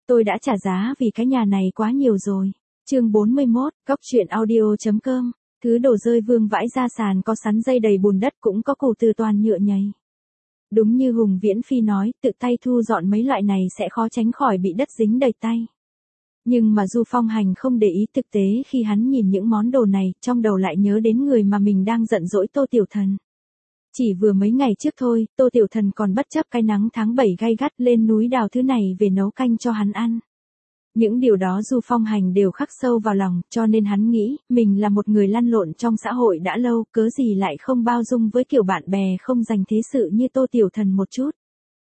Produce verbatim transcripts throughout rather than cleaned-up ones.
Tôi đã trả giá vì cái nhà này quá nhiều rồi. Chương bốn mươi mốt, Cóc truyện audio chấm com. Thứ đồ rơi vương vãi ra sàn, có sắn dây đầy bùn đất, cũng có củ từ toàn nhựa nhầy. Đúng như Hùng Viễn Phi nói, tự tay thu dọn mấy loại này sẽ khó tránh khỏi bị đất dính đầy tay. Nhưng mà Du Phong Hành không để ý, thực tế khi hắn nhìn những món đồ này, trong đầu lại nhớ đến người mà mình đang giận dỗi, Tô Tiểu Thần. Chỉ vừa mấy ngày trước thôi, Tô Tiểu Thần còn bất chấp cái nắng tháng bảy gay gắt lên núi đào thứ này về nấu canh cho hắn ăn. Những điều đó Du Phong Hành đều khắc sâu vào lòng, cho nên hắn nghĩ, mình là một người lăn lộn trong xã hội đã lâu, cớ gì lại không bao dung với kiểu bạn bè không dành thế sự như Tô Tiểu Thần một chút.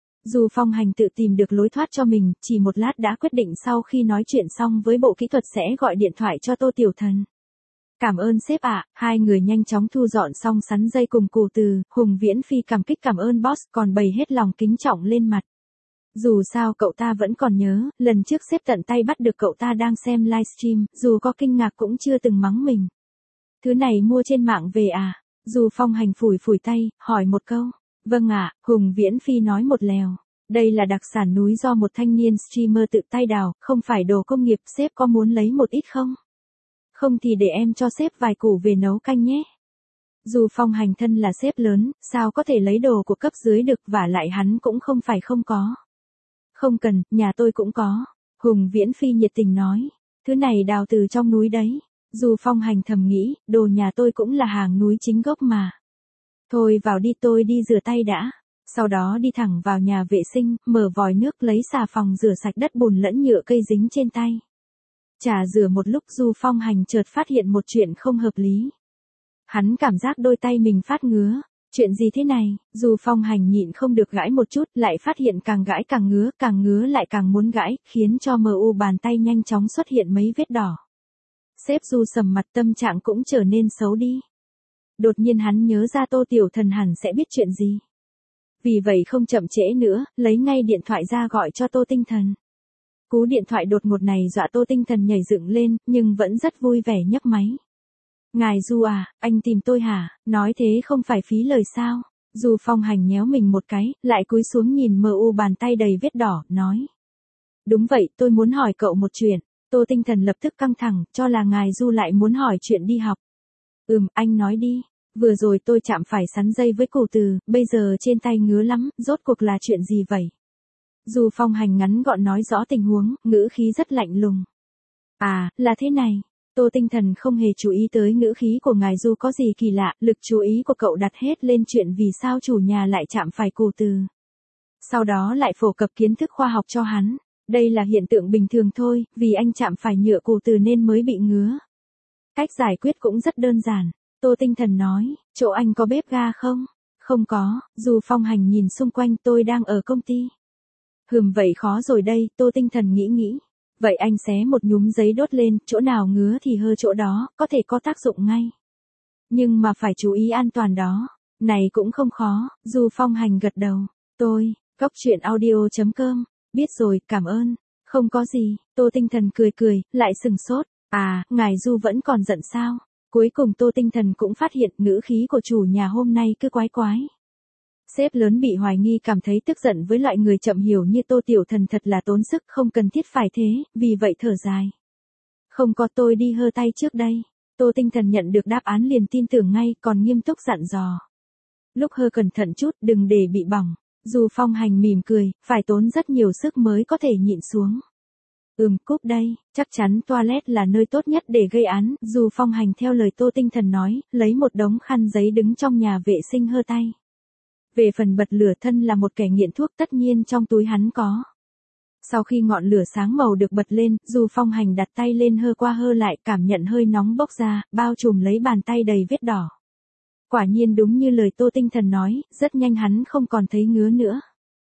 Du Phong Hành tự tìm được lối thoát cho mình, chỉ một lát đã quyết định sau khi nói chuyện xong với bộ kỹ thuật sẽ gọi điện thoại cho Tô Tiểu Thần. Cảm ơn sếp ạ, hai người nhanh chóng thu dọn xong sắn dây cùng củ từ, Hùng Viễn Phi cảm kích cảm ơn boss, còn bày hết lòng kính trọng lên mặt. Dù sao cậu ta vẫn còn nhớ, lần trước sếp tận tay bắt được cậu ta đang xem livestream, dù có kinh ngạc cũng chưa từng mắng mình. Thứ này mua trên mạng về à? Du Phong Hành phủi phủi tay, hỏi một câu. Vâng ạ, Hùng Viễn Phi nói một lèo. Đây là đặc sản núi do một thanh niên streamer tự tay đào, không phải đồ công nghiệp, sếp có muốn lấy một ít không? Không thì để em cho sếp vài củ về nấu canh nhé. Du Phong Hành thân là sếp lớn, sao có thể lấy đồ của cấp dưới được, vả lại hắn cũng không phải không có. Không cần, nhà tôi cũng có. Hùng Viễn Phi nhiệt tình nói. Thứ này đào từ trong núi đấy. Du Phong Hành thầm nghĩ, đồ nhà tôi cũng là hàng núi chính gốc mà. Thôi vào đi, tôi đi rửa tay đã. Sau đó đi thẳng vào nhà vệ sinh, mở vòi nước lấy xà phòng rửa sạch đất bùn lẫn nhựa cây dính trên tay. Chà rửa một lúc Du Phong Hành chợt phát hiện một chuyện không hợp lý. Hắn cảm giác đôi tay mình phát ngứa. Chuyện gì thế này? Du Phong Hành nhịn không được gãi một chút, lại phát hiện càng gãi càng ngứa, càng ngứa lại càng muốn gãi, khiến cho mờ u bàn tay nhanh chóng xuất hiện mấy vết đỏ. Sếp Du sầm mặt, tâm trạng cũng trở nên xấu đi. Đột nhiên hắn nhớ ra Tô Tiểu Thần hẳn sẽ biết chuyện gì. Vì vậy không chậm trễ nữa, lấy ngay điện thoại ra gọi cho Tô Tinh Thần. Cú điện thoại đột ngột này dọa Tô Tinh Thần nhảy dựng lên, nhưng vẫn rất vui vẻ nhấc máy. Ngài Du à, anh tìm tôi hả? Nói thế không phải phí lời sao? Du Phong Hành nhéo mình một cái, lại cúi xuống nhìn mờ u bàn tay đầy vết đỏ, nói. Đúng vậy, tôi muốn hỏi cậu một chuyện. Tô Tinh Thần lập tức căng thẳng, cho là ngài Du lại muốn hỏi chuyện đi học. Ừm, anh nói đi. Vừa rồi tôi chạm phải sắn dây với củ từ, bây giờ trên tay ngứa lắm, rốt cuộc là chuyện gì vậy? Du Phong Hành ngắn gọn nói rõ tình huống, ngữ khí rất lạnh lùng. À, là thế này. Tô Tinh Thần không hề chú ý tới ngữ khí của ngài Du có gì kỳ lạ, lực chú ý của cậu đặt hết lên chuyện vì sao chủ nhà lại chạm phải củ từ. Sau đó lại phổ cập kiến thức khoa học cho hắn. Đây là hiện tượng bình thường thôi, vì anh chạm phải nhựa củ từ nên mới bị ngứa. Cách giải quyết cũng rất đơn giản. Tô Tinh Thần nói, chỗ anh có bếp ga không? Không có. Du Phong Hành nhìn xung quanh, tôi đang ở công ty. Hừm, vậy khó rồi đây, Tô Tinh Thần nghĩ nghĩ. Vậy anh xé một nhúm giấy đốt lên, chỗ nào ngứa thì hơ chỗ đó, có thể có tác dụng ngay. Nhưng mà phải chú ý an toàn đó. Này cũng không khó. Du Phong Hành gật đầu. Tôi, Cóc truyện audio chấm com. Biết rồi, cảm ơn. Không có gì. Tô Tinh Thần cười cười, lại sừng sốt. À, ngài Du vẫn còn giận sao? Cuối cùng Tô Tinh Thần cũng phát hiện ngữ khí của chủ nhà hôm nay cứ quái quái. Sếp lớn bị hoài nghi cảm thấy tức giận với loại người chậm hiểu như Tô Tiểu Thần thật là tốn sức, không cần thiết phải thế, vì vậy thở dài. Không có, tôi đi hơ tay trước đây. Tô Tinh Thần nhận được đáp án liền tin tưởng ngay, còn nghiêm túc dặn dò. Lúc hơ cẩn thận chút, đừng để bị bỏng. Du Phong Hành mỉm cười, phải tốn rất nhiều sức mới có thể nhịn xuống. Ừm, cúp đây, chắc chắn toilet là nơi tốt nhất để gây án. Du Phong Hành theo lời Tô Tinh Thần nói, lấy một đống khăn giấy đứng trong nhà vệ sinh hơ tay. Về phần bật lửa, thân là một kẻ nghiện thuốc, tất nhiên trong túi hắn có. Sau khi ngọn lửa sáng màu được bật lên, Du Phong Hành đặt tay lên hơ qua hơ lại, cảm nhận hơi nóng bốc ra, bao trùm lấy bàn tay đầy vết đỏ. Quả nhiên đúng như lời Tô Tinh Thần nói, rất nhanh hắn không còn thấy ngứa nữa.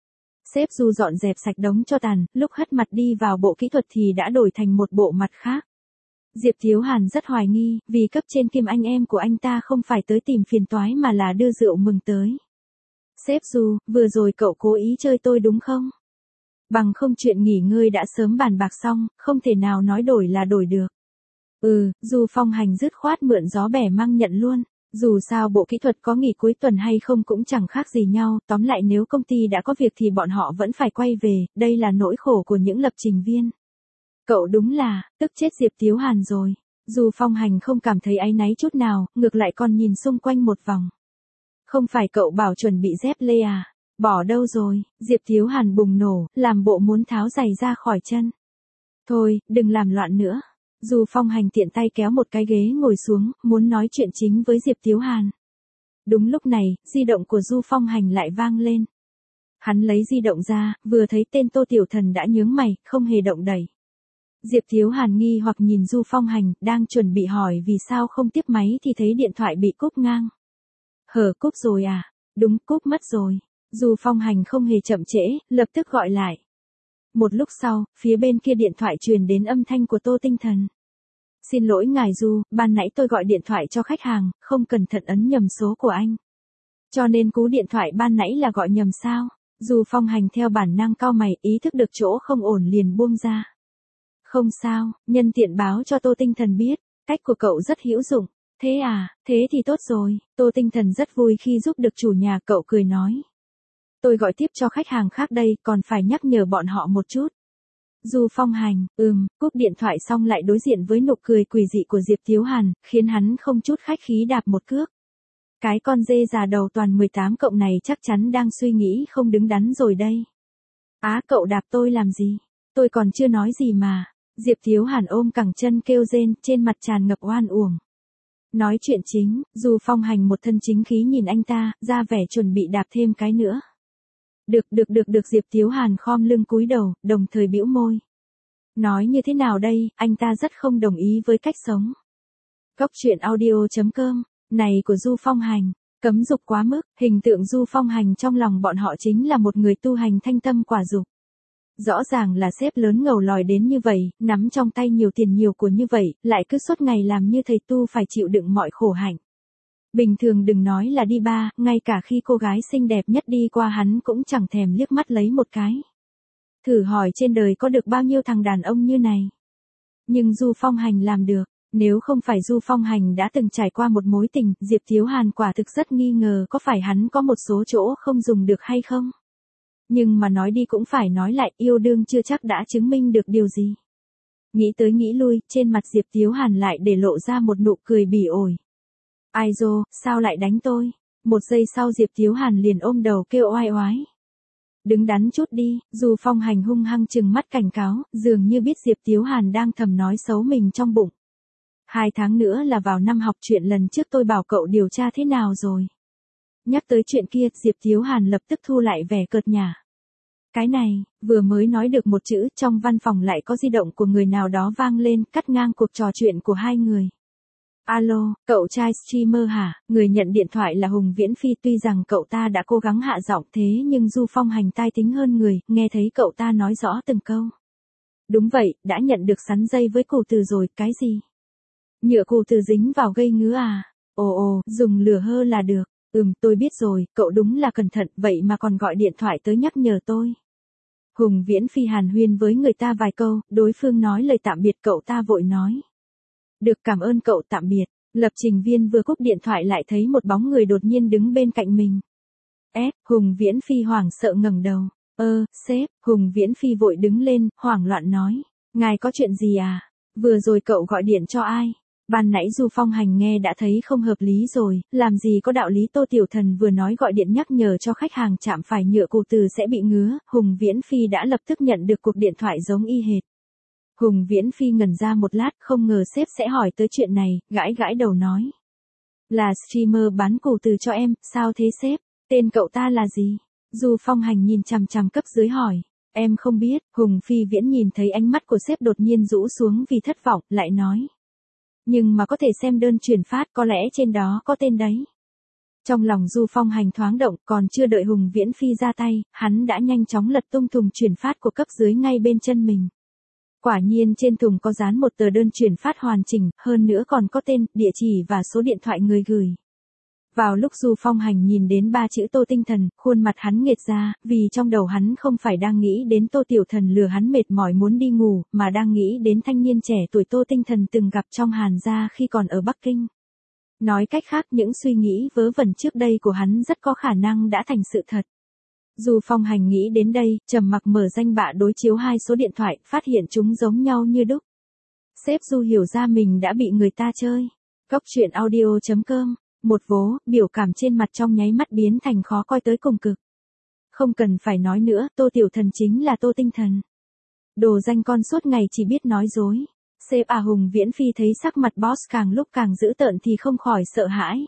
Sếp Du dọn dẹp sạch đống tro tàn, lúc hất mặt đi vào bộ kỹ thuật thì đã đổi thành một bộ mặt khác. Diệp Thiếu Hàn rất hoài nghi, vì cấp trên kiêm anh em của anh ta không phải tới tìm phiền toái mà là đưa rượu mừng tới. Sếp Du, vừa rồi cậu cố ý chơi tôi đúng không? Bằng không chuyện nghỉ ngơi đã sớm bàn bạc xong, không thể nào nói đổi là đổi được. Ừ, Du Phong Hành dứt khoát mượn gió bẻ măng nhận luôn. Dù sao bộ kỹ thuật có nghỉ cuối tuần hay không cũng chẳng khác gì nhau, tóm lại nếu công ty đã có việc thì bọn họ vẫn phải quay về, đây là nỗi khổ của những lập trình viên. Cậu đúng là, tức chết Diệp Tiếu Hàn rồi. Dù Phong Hành không cảm thấy áy náy chút nào, ngược lại còn nhìn xung quanh một vòng. Không phải cậu bảo chuẩn bị dép lê à? Bỏ đâu rồi? Diệp Tiếu Hàn bùng nổ, làm bộ muốn tháo giày ra khỏi chân. Thôi, đừng làm loạn nữa. Dù Phong Hành tiện tay kéo một cái ghế ngồi xuống, muốn nói chuyện chính với Diệp Tiếu Hàn. Đúng lúc này, di động của Du Phong Hành lại vang lên. Hắn lấy di động ra, vừa thấy tên Tô Tiểu Thần đã nhướng mày, không hề động đẩy. Diệp Tiếu Hàn nghi hoặc nhìn Du Phong Hành, đang chuẩn bị hỏi vì sao không tiếp máy thì thấy điện thoại bị cúp ngang. Hở, cúp rồi à? Đúng, cúp mất rồi. Du Phong Hành không hề chậm trễ, lập tức gọi lại. Một lúc sau, phía bên kia điện thoại truyền đến âm thanh của Tô Tinh Thần. Xin lỗi ngài Du, ban nãy tôi gọi điện thoại cho khách hàng, không cẩn thận ấn nhầm số của anh. Cho nên cú điện thoại ban nãy là gọi nhầm sao? Du Phong Hành theo bản năng cau mày, ý thức được chỗ không ổn liền buông ra. Không sao, nhân tiện báo cho Tô Tinh Thần biết, cách của cậu rất hữu dụng. Thế à, thế thì tốt rồi. Tô Tinh Thần rất vui khi giúp được chủ nhà, cậu cười nói. Tôi gọi tiếp cho khách hàng khác đây, còn phải nhắc nhở bọn họ một chút. Du Phong Hành, ừm, cúp điện thoại xong lại đối diện với nụ cười quỷ dị của Diệp Tiếu Hàn, khiến hắn không chút khách khí đạp một cước. Cái con dê già đầu toàn mười tám cộng này chắc chắn đang suy nghĩ không đứng đắn rồi đây. Á, cậu đạp tôi làm gì? Tôi còn chưa nói gì mà. Diệp Tiếu Hàn ôm cẳng chân kêu rên, trên mặt tràn ngập oan uổng. Nói chuyện chính, Du Phong Hành một thân chính khí nhìn anh ta, ra vẻ chuẩn bị đạp thêm cái nữa. Được được được được Diệp Tiếu Hàn khom lưng cúi đầu, đồng thời bĩu môi. Nói như thế nào đây, anh ta rất không đồng ý với cách sống. Góc truyện audio chấm com, này của Du Phong Hành, cấm dục quá mức, hình tượng Du Phong Hành trong lòng bọn họ chính là một người tu hành thanh tâm quả dục. Rõ ràng là sếp lớn ngầu lòi đến như vậy, nắm trong tay nhiều tiền nhiều của như vậy, lại cứ suốt ngày làm như thầy tu phải chịu đựng mọi khổ hạnh. Bình thường đừng nói là đi ba, ngay cả khi cô gái xinh đẹp nhất đi qua hắn cũng chẳng thèm liếc mắt lấy một cái. Thử hỏi trên đời có được bao nhiêu thằng đàn ông như này. Nhưng Du Phong Hành làm được, nếu không phải Du Phong Hành đã từng trải qua một mối tình, Diệp Tiếu Hàn quả thực rất nghi ngờ có phải hắn có một số chỗ không dùng được hay không. Nhưng mà nói đi cũng phải nói lại, yêu đương chưa chắc đã chứng minh được điều gì. Nghĩ tới nghĩ lui, trên mặt Diệp Tiếu Hàn lại để lộ ra một nụ cười bỉ ổi. Ai dô, sao lại đánh tôi? Một giây sau Diệp Tiếu Hàn liền ôm đầu kêu oai oái. Đứng đắn chút đi, dù Phong Hành hung hăng trừng mắt cảnh cáo, dường như biết Diệp Tiếu Hàn đang thầm nói xấu mình trong bụng. Hai tháng nữa là vào năm học, chuyện lần trước tôi bảo cậu điều tra thế nào rồi? Nhắc tới chuyện kia, Diệp Tiếu Hàn lập tức thu lại vẻ cợt nhả. Cái này, vừa mới nói được một chữ, trong văn phòng lại có di động của người nào đó vang lên, cắt ngang cuộc trò chuyện của hai người. Alo, cậu trai streamer hả? Người nhận điện thoại là Hùng Viễn Phi, tuy rằng cậu ta đã cố gắng hạ giọng thế nhưng Du Phong Hành tai tính hơn người, nghe thấy cậu ta nói rõ từng câu. Đúng vậy, đã nhận được sắn dây với cù từ rồi, cái gì? Nhựa cù từ dính vào gây ngứa à? Ồ ồ, dùng lửa hơ là được. Ừm, tôi biết rồi, cậu đúng là cẩn thận, vậy mà còn gọi điện thoại tới nhắc nhở tôi. Hùng Viễn Phi hàn huyên với người ta vài câu, đối phương nói lời tạm biệt, cậu ta vội nói. Được, cảm ơn cậu, tạm biệt. Lập trình viên vừa cúp điện thoại lại thấy một bóng người đột nhiên đứng bên cạnh mình. Ép, Hùng Viễn Phi hoảng sợ ngẩng đầu. Ơ, sếp, Hùng Viễn Phi vội đứng lên, hoảng loạn nói. Ngài có chuyện gì à? Vừa rồi cậu gọi điện cho ai? Ban nãy Du Phong Hành nghe đã thấy không hợp lý rồi, làm gì có đạo lý Tô Tiểu Thần vừa nói gọi điện nhắc nhở cho khách hàng chạm phải nhựa cù từ sẽ bị ngứa, Hùng Viễn Phi đã lập tức nhận được cuộc điện thoại giống y hệt. Hùng Viễn Phi ngẩn ra một lát, không ngờ sếp sẽ hỏi tới chuyện này, gãi gãi đầu nói. Là streamer bán cù từ cho em, sao thế sếp? Tên cậu ta là gì? Du Phong Hành nhìn chằm chằm cấp dưới hỏi. Em không biết, Hùng Phi Viễn nhìn thấy ánh mắt của sếp đột nhiên rũ xuống vì thất vọng, lại nói. Nhưng mà có thể xem đơn chuyển phát, có lẽ trên đó có tên đấy. Trong lòng Du Phong Hành thoáng động, còn chưa đợi Hùng Viễn Phi ra tay, hắn đã nhanh chóng lật tung thùng chuyển phát của cấp dưới ngay bên chân mình. Quả nhiên trên thùng có dán một tờ đơn chuyển phát hoàn chỉnh, hơn nữa còn có tên, địa chỉ và số điện thoại người gửi. Vào lúc Du Phong Hành nhìn đến ba chữ Tô Tinh Thần, khuôn mặt hắn nghệt ra, vì trong đầu hắn không phải đang nghĩ đến Tô Tiểu Thần lừa hắn mệt mỏi muốn đi ngủ, mà đang nghĩ đến thanh niên trẻ tuổi Tô Tinh Thần từng gặp trong Hàn gia khi còn ở Bắc Kinh. Nói cách khác những suy nghĩ vớ vẩn trước đây của hắn rất có khả năng đã thành sự thật. Du Phong Hành nghĩ đến đây, trầm mặc mở danh bạ đối chiếu hai số điện thoại, phát hiện chúng giống nhau như đúc. Sếp Du hiểu ra mình đã bị người ta chơi. Cốc truyện audio chấm com, một vố, biểu cảm trên mặt trong nháy mắt biến thành khó coi tới cùng cực. Không cần phải nói nữa, Tô Tiểu Thần chính là Tô Tinh Thần. Đồ danh con suốt ngày chỉ biết nói dối. Sếp à Hùng Viễn Phi thấy sắc mặt boss càng lúc càng dữ tợn thì không khỏi sợ hãi.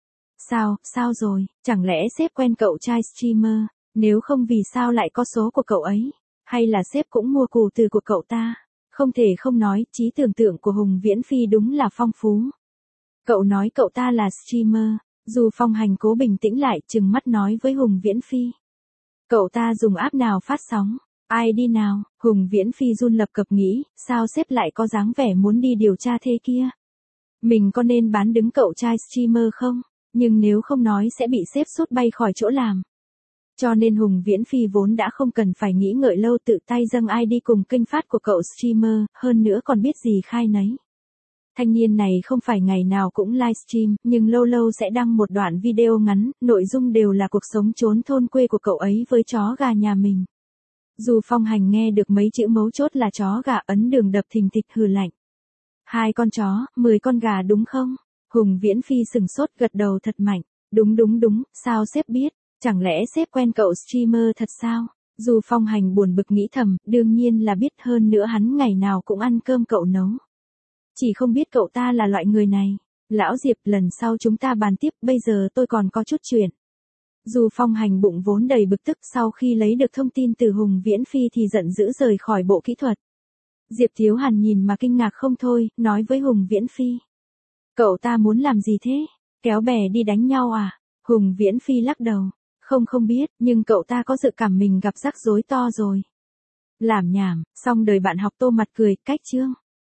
Sao, sao rồi, chẳng lẽ sếp quen cậu trai streamer, nếu không vì sao lại có số của cậu ấy, hay là sếp cũng mua cù từ của cậu ta? Không thể không nói, trí tưởng tượng của Hùng Viễn Phi đúng là phong phú. Cậu nói cậu ta là streamer, Du Phong Hành cố bình tĩnh lại, trừng mắt nói với Hùng Viễn Phi. Cậu ta dùng app nào phát sóng? ai đi nào? Hùng Viễn Phi run lập cập nghĩ, sao sếp lại có dáng vẻ muốn đi điều tra thế kia? Mình có nên bán đứng cậu trai streamer không? Nhưng nếu không nói sẽ bị sếp sút bay khỏi chỗ làm. Cho nên Hùng Viễn Phi vốn đã không cần phải nghĩ ngợi lâu tự tay dâng i đê cùng kênh phát của cậu streamer, hơn nữa còn biết gì khai nấy. Thanh niên này không phải ngày nào cũng livestream, nhưng lâu lâu sẽ đăng một đoạn video ngắn, nội dung đều là cuộc sống trốn thôn quê của cậu ấy với chó gà nhà mình. Du Phong Hành nghe được mấy chữ mấu chốt là chó gà ấn đường đập thình thịch hừ lạnh. Hai con chó, mười con gà đúng không? Hùng Viễn Phi sừng sốt gật đầu thật mạnh. Đúng đúng đúng, sao sếp biết? Chẳng lẽ sếp quen cậu streamer thật sao? Du Phong Hành buồn bực nghĩ thầm, đương nhiên là biết, hơn nữa hắn ngày nào cũng ăn cơm cậu nấu. Chỉ không biết cậu ta là loại người này. Lão Diệp, lần sau chúng ta bàn tiếp, bây giờ tôi còn có chút chuyện. Du Phong Hành bụng vốn đầy bực tức, sau khi lấy được thông tin từ Hùng Viễn Phi thì giận dữ rời khỏi bộ kỹ thuật. Diệp Thiếu Hàn nhìn mà kinh ngạc không thôi, nói với Hùng Viễn Phi. Cậu ta muốn làm gì thế? Kéo bè đi đánh nhau à? Hùng Viễn Phi lắc đầu. Không không biết, nhưng cậu ta có dự cảm mình gặp rắc rối to rồi. Làm nhảm, xong đời bạn học Tô mặt cười, cách chương.